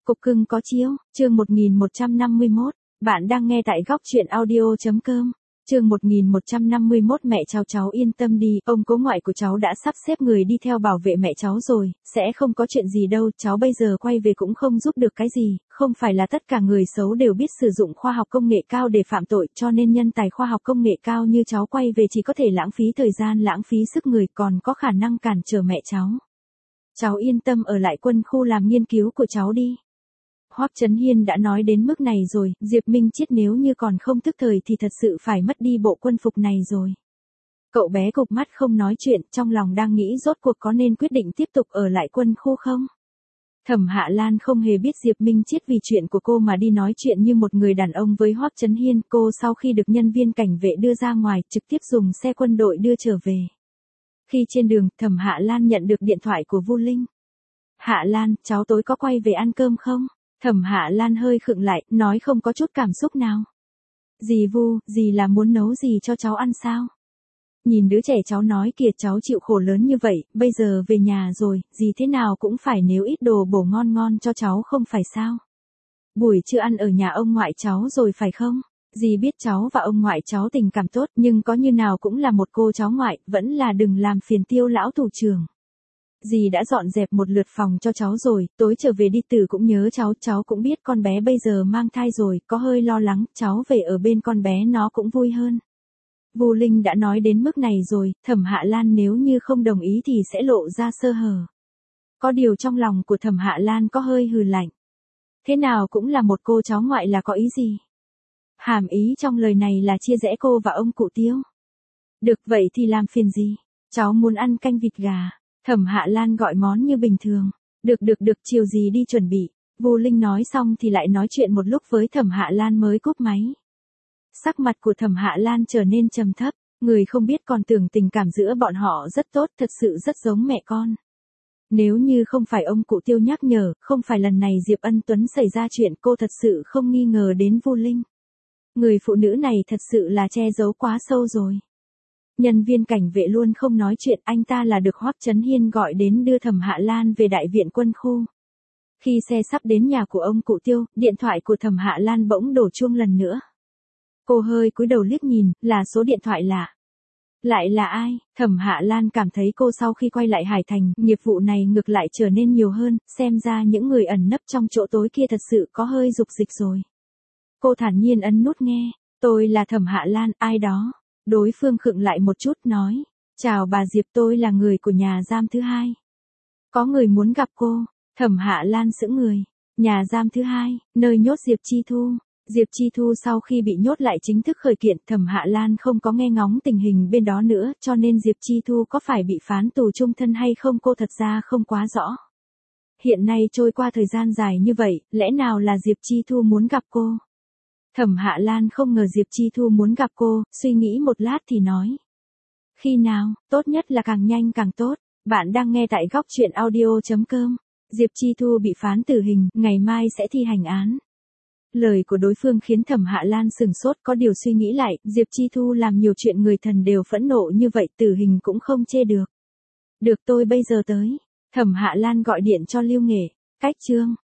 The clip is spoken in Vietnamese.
Cục cưng có chiếu, chương 1151, bạn đang nghe tại góc truyện audio.com. Chương 1151 mẹ cháu yên tâm đi, ông cố ngoại của cháu đã sắp xếp người đi theo bảo vệ mẹ cháu rồi, sẽ không có chuyện gì đâu, cháu bây giờ quay về cũng không giúp được cái gì, không phải là tất cả người xấu đều biết sử dụng khoa học công nghệ cao để phạm tội, cho nên nhân tài khoa học công nghệ cao như cháu quay về chỉ có thể lãng phí thời gian, lãng phí sức người, còn có khả năng cản trở mẹ cháu. Cháu yên tâm ở lại quân khu làm nghiên cứu của cháu đi. Hoắc Chấn Hiên đã nói đến mức này rồi, Diệp Minh Chiết nếu như còn không thức thời thì thật sự phải mất đi bộ quân phục này rồi. Cậu bé cụp mắt không nói chuyện, trong lòng đang nghĩ rốt cuộc có nên quyết định tiếp tục ở lại quân khu không? Thẩm Hạ Lan không hề biết Diệp Minh Chiết vì chuyện của cô mà đi nói chuyện như một người đàn ông với Hoắc Chấn Hiên. Cô sau khi được nhân viên cảnh vệ đưa ra ngoài, trực tiếp dùng xe quân đội đưa trở về. Khi trên đường, Thẩm Hạ Lan nhận được điện thoại của Vu Linh. Hạ Lan, cháu tối có quay về ăn cơm không? Thẩm Hạ Lan hơi khựng lại, nói không có chút cảm xúc nào. Dì Vu, dì là muốn nấu gì cho cháu ăn sao? Nhìn đứa trẻ cháu nói kìa, cháu chịu khổ lớn như vậy, bây giờ về nhà rồi, dì thế nào cũng phải nấu ít đồ bổ ngon ngon cho cháu không phải sao? Buổi trưa ăn ở nhà ông ngoại cháu rồi phải không? Dì biết cháu và ông ngoại cháu tình cảm tốt, nhưng có như nào cũng là một cô cháu ngoại, vẫn là đừng làm phiền Tiêu lão thủ trưởng. Dì đã dọn dẹp một lượt phòng cho cháu rồi, tối trở về đi Tử cũng nhớ cháu cũng biết con bé bây giờ mang thai rồi, có hơi lo lắng, cháu về ở bên con bé nó cũng vui hơn. Vu Linh đã nói đến mức này rồi, Thẩm Hạ Lan nếu như không đồng ý thì sẽ lộ ra sơ hở. Có điều trong lòng của Thẩm Hạ Lan có hơi hừ lạnh. Thế nào cũng là một cô cháu ngoại là có ý gì? Hàm ý trong lời này là chia rẽ cô và ông cụ Tiêu. Được vậy thì làm phiền gì? Cháu muốn ăn canh vịt gà. Thẩm Hạ Lan gọi món như bình thường. Được, chiều gì đi chuẩn bị. Vu Linh nói xong thì lại nói chuyện một lúc với Thẩm Hạ Lan mới cúp máy. Sắc mặt của Thẩm Hạ Lan trở nên trầm thấp, người không biết còn tưởng tình cảm giữa bọn họ rất tốt, thật sự rất giống mẹ con. Nếu như không phải ông cụ Tiêu nhắc nhở, không phải lần này Diệp Ân Tuấn xảy ra chuyện, cô thật sự không nghi ngờ đến Vu Linh. Người phụ nữ này thật sự là che giấu quá sâu rồi. Nhân viên cảnh vệ luôn không nói chuyện, anh ta là được Hoắc Chấn Hiên gọi đến đưa Thẩm Hạ Lan về đại viện quân khu. Khi xe sắp đến nhà của ông cụ Tiêu, điện thoại của Thẩm Hạ Lan bỗng đổ chuông lần nữa. Cô hơi cúi đầu liếc nhìn, là số điện thoại lạ. Lại là ai? Thẩm Hạ Lan cảm thấy cô sau khi quay lại Hải Thành, nghiệp vụ này ngược lại trở nên nhiều hơn, xem ra những người ẩn nấp trong chỗ tối kia thật sự có hơi dục dịch rồi. Cô thản nhiên ấn nút nghe, tôi là Thẩm Hạ Lan, ai đó? Đối phương khựng lại một chút nói, chào bà Diệp, tôi là người của nhà giam thứ hai. Có người muốn gặp cô. Thẩm Hạ Lan sững người. Nhà giam thứ hai, nơi nhốt Diệp Chi Thu. Diệp Chi Thu sau khi bị nhốt lại chính thức khởi kiện, Thẩm Hạ Lan không có nghe ngóng tình hình bên đó nữa, cho nên Diệp Chi Thu có phải bị phán tù chung thân hay không cô thật ra không quá rõ. Hiện nay trôi qua thời gian dài như vậy, lẽ nào là Diệp Chi Thu muốn gặp cô? Thẩm Hạ Lan không ngờ Diệp Chi Thu muốn gặp cô, suy nghĩ một lát thì nói. Khi nào, tốt nhất là càng nhanh càng tốt, bạn đang nghe tại góc truyện audio.com. Diệp Chi Thu bị phán tử hình, ngày mai sẽ thi hành án. Lời của đối phương khiến Thẩm Hạ Lan sửng sốt, có điều suy nghĩ lại, Diệp Chi Thu làm nhiều chuyện người thần đều phẫn nộ như vậy, tử hình cũng không chê được. Được, tôi bây giờ tới. Thẩm Hạ Lan gọi điện cho Lưu Nghệ. Cách chương